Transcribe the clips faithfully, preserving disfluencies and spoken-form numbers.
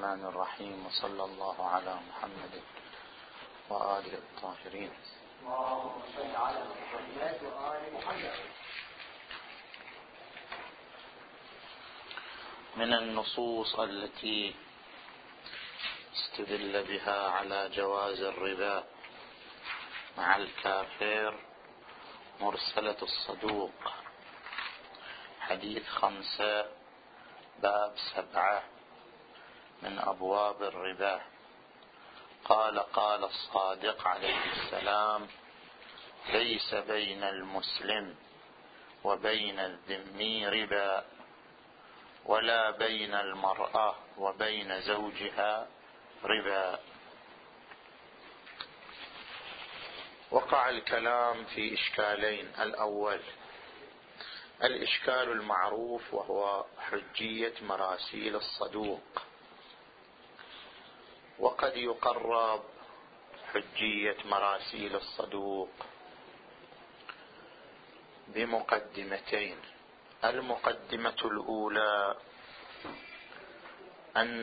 الرحمن الرحيم، وصلى الله على محمد وآله الطاهرين. من النصوص التي استدل بها على جواز الربا مع الكافر مرسلة الصدوق، حديث خمسة باب سبعة من أبواب الربا. قال قال الصادق عليه السلام: ليس بين المسلم وبين الذمي ربا، ولا بين المرأة وبين زوجها ربا. وقع الكلام في إشكالين: الأول الإشكال المعروف وهو حجية مراسيل الصدوق، وقد يقرب حجية مراسيل الصدوق بمقدمتين. المقدمة الأولى أن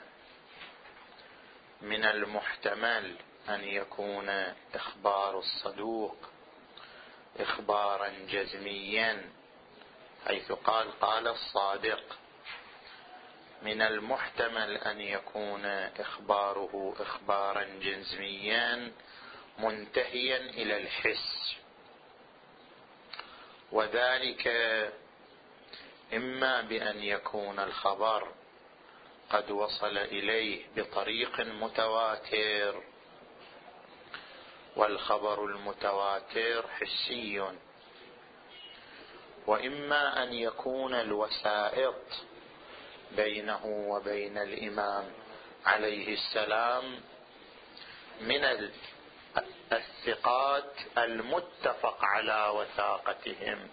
من المحتمل أن يكون إخبار الصدوق إخبارا جزميا، حيث قال قال الصادق، من المحتمل أن يكون إخباره إخبارا جزميا منتهيا إلى الحس، وذلك إما بأن يكون الخبر قد وصل إليه بطريق متواتر، والخبر المتواتر حسي، وإما أن يكون الوسائط بينه وبين الإمام عليه السلام من الثقات المتفق على وثاقتهم،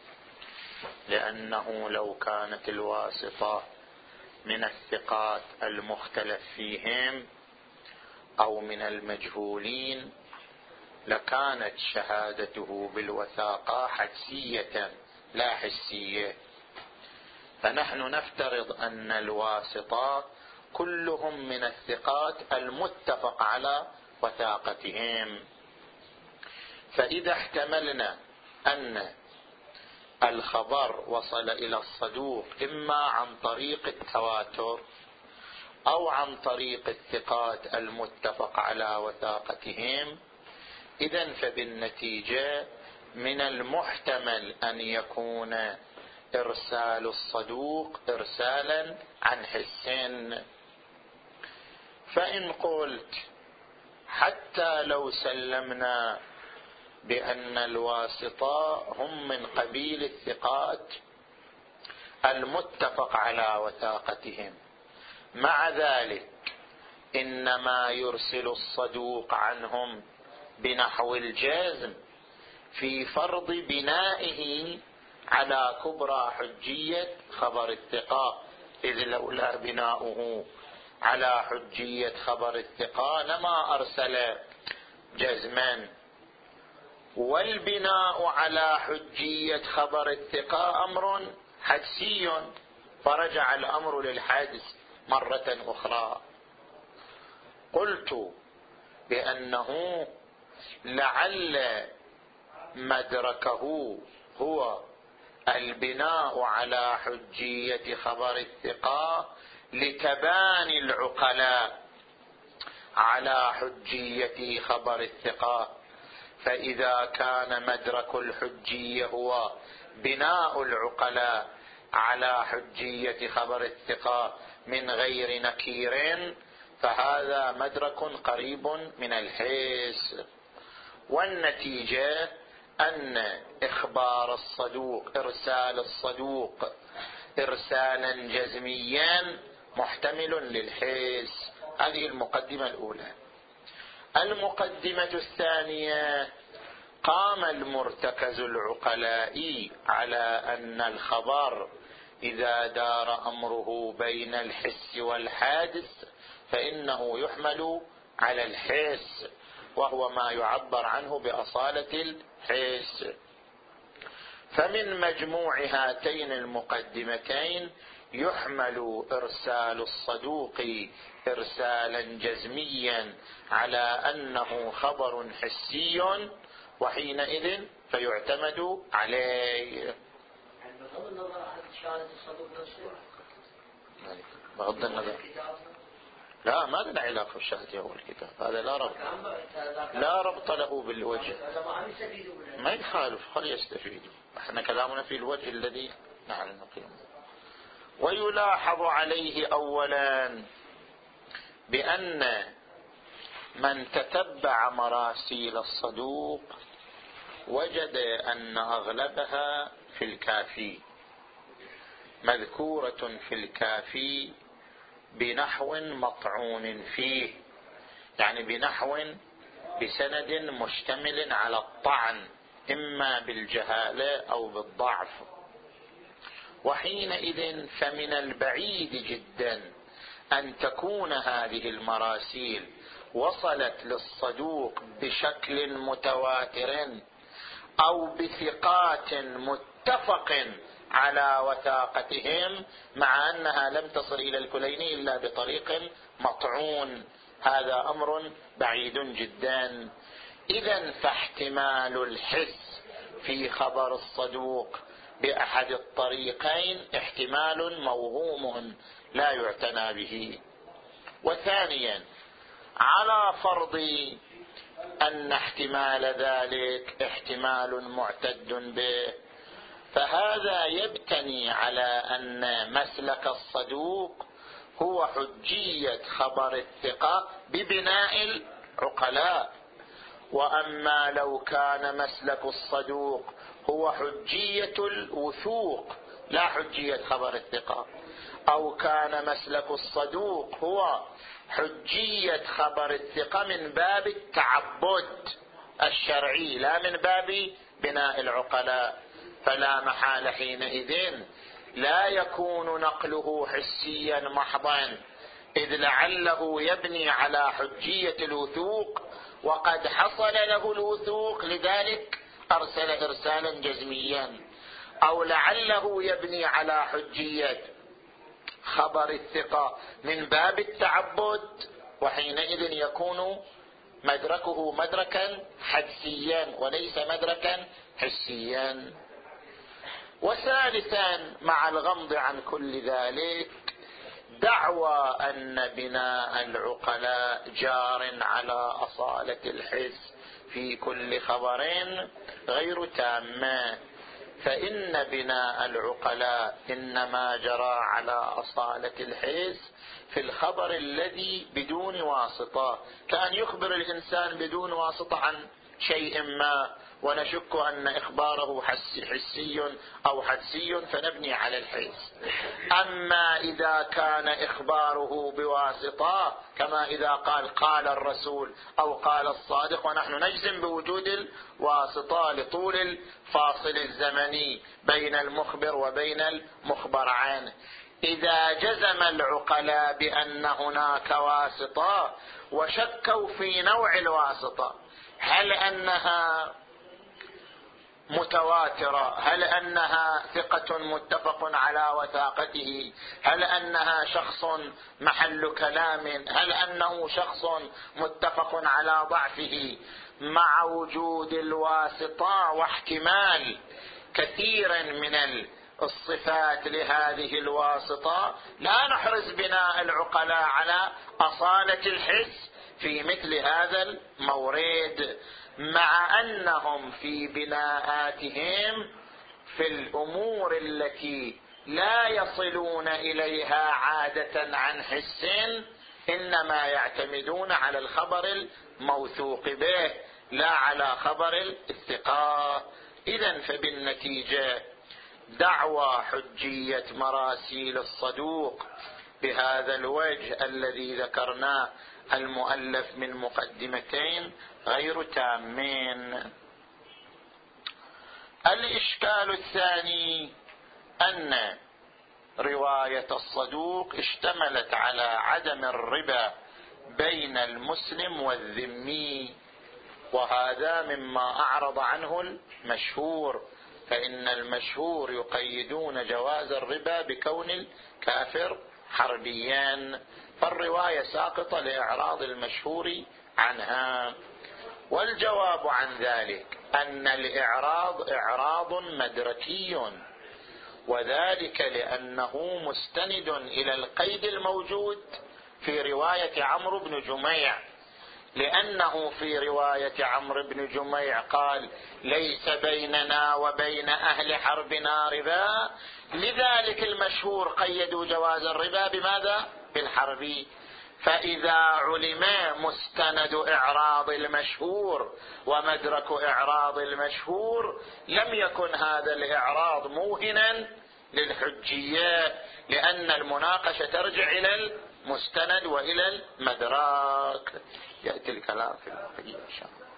لأنه لو كانت الواسطة من الثقات المختلف فيهم أو من المجهولين لكانت شهادته بالوثاقة حدسية لا حسية. فنحن نفترض أن الواسطة كلهم من الثقات المتفق على وثاقتهم، فإذا احتملنا أن الخبر وصل إلى الصدوق إما عن طريق التواتر أو عن طريق الثقات المتفق على وثاقتهم، إذن فبالنتيجة من المحتمل أن يكون إرسال الصدوق إرسالا عن حسين. فإن قلت حتى لو سلمنا بأن الواسطة هم من قبيل الثقات المتفق على وثاقتهم، مع ذلك إنما يرسل الصدوق عنهم بنحو الجزم في فرض بنائه على كبرى حجية خبر الثقة، إذ لولا بناؤه على حجية خبر الثقة لما أرسل جزما، والبناء على حجية خبر الثقة أمر حدسي، فرجع الأمر للحدس مرة أخرى. قلت بأنه لعل مدركه هو البناء على حجية خبر الثقة لتباني العقلاء على حجية خبر الثقة، فإذا كان مدرك الحجية هو بناء العقلاء على حجية خبر الثقة من غير نكير، فهذا مدرك قريب من الحس. والنتيجة أن إخبار الصدوق إرسال الصدوق إرسالا جزميا محتمل للحس. هذه المقدمة الأولى. المقدمة الثانية: قام المرتكز العقلائي على أن الخبر إذا دار أمره بين الحس والحادث فإنه يحمل على الحس، وهو ما يعبر عنه بأصالة الحس. فمن مجموع هاتين المقدمتين يحمل إرسال الصدوق إرسالا جزميا على أنه خبر حسي، وحينئذ فيعتمد عليه. بغض النظر عن شهادة الصدوق نفسه، بغض النظر لا، ما لنا علاقة بالشهادة والكتاب، هذا لا ربط لا ربط له بالوجه، ما يخالف، خل يستفيدوا. احنا كلامنا في الوجه الذي نعلم قيمه. ويلاحظ عليه أولا بأن من تتبع مراسيل الصدوق وجد أن أغلبها في الكافي، مذكورة في الكافي بنحو مطعون فيه، يعني بنحو بسند مشتمل على الطعن إما بالجهالة أو بالضعف. وحينئذ فمن البعيد جدا أن تكون هذه المراسيل وصلت للصدوق بشكل متواتر أو بثقات متفق على وثاقتهم، مع أنها لم تصل إلى الكليني إلا بطريق مطعون. هذا أمر بعيد جدا. إذن فاحتمال الحس في خبر الصدوق بأحد الطريقين احتمال موهوم لا يعتنى به. وثانيا، على فرض أن احتمال ذلك احتمال معتد به، فهذا يبتني على أن مسلك الصدوق هو حجية خبر الثقة ببناء العقلاء. وأما لو كان مسلك الصدوق هو حجية الوثوق لا حجية خبر الثقة، أو كان مسلك الصدوق هو حجية خبر الثقة من باب التعبد الشرعي لا من باب بناء العقلاء، فلا محال حينئذ لا يكون نقله حسيا محضا، إذ لعله يبني على حجية الوثوق وقد حصل له الوثوق لذلك أرسل إرسالا جزميا، أو لعله يبني على حجية خبر الثقة من باب التعبد، وحينئذ يكون مدركه مدركا حدسيا وليس مدركا حسيا. وثالثا، مع الغمض عن كل ذلك، دعوى أن بناء العقلاء جار على أصالة الحس في كل خبر غير تامة، فإن بناء العقلاء إنما جرى على أصالة الحس في الخبر الذي بدون واسطة، كأن يخبر الإنسان بدون واسطة عن شيء ما ونشك أن إخباره حسي أو حدسي فنبني على الحس. أما إذا كان إخباره بواسطة كما إذا قال قال الرسول أو قال الصادق ونحن نجزم بوجود الواسطة لطول الفاصل الزمني بين المخبر وبين المخبر عنه، إذا جزم العقلاء بأن هناك واسطة وشكوا في نوع الواسطة، هل أنها متواترة، هل أنها ثقة متفق على وثاقته، هل أنها شخص محل كلام، هل أنه شخص متفق على ضعفه، مع وجود الواسطة واحتمال كثير من الصفات لهذه الواسطة، لا نحرز بناء العقلاء على أصالة الحس في مثل هذا المورد، مع أنهم في بناءاتهم في الأمور التي لا يصلون إليها عادة عن حس إنما يعتمدون على الخبر الموثوق به لا على خبر الثقة. إذن فبالنتيجة دعوى حجية مراسيل الصدوق بهذا الوجه الذي ذكرناه المؤلف من مقدمتين غير تامين. الإشكال الثاني أن رواية الصدوق اشتملت على عدم الربا بين المسلم والذمي، وهذا مما أعرض عنه المشهور فإن المشهور يقيدون جواز الربا بكون الكافر حربيا، فالرواية ساقطة لإعراض المشهور عنها. والجواب عن ذلك أن الإعراض إعراض مدركي، وذلك لأنه مستند إلى القيد الموجود في رواية عمرو بن جميع، لأنه في رواية عمرو بن جميع قال ليس بيننا وبين أهل حربنا ربا، لذلك المشهور قيدوا جواز الربا بماذا؟ بالحرب. فإذا علم مستند إعراض المشهور ومدرك إعراض المشهور لم يكن هذا الإعراض موهنا للحجية، لأن المناقشة ترجع إلى المستند وإلى المدراك. يأتي الكلام في البقية إن شاء الله.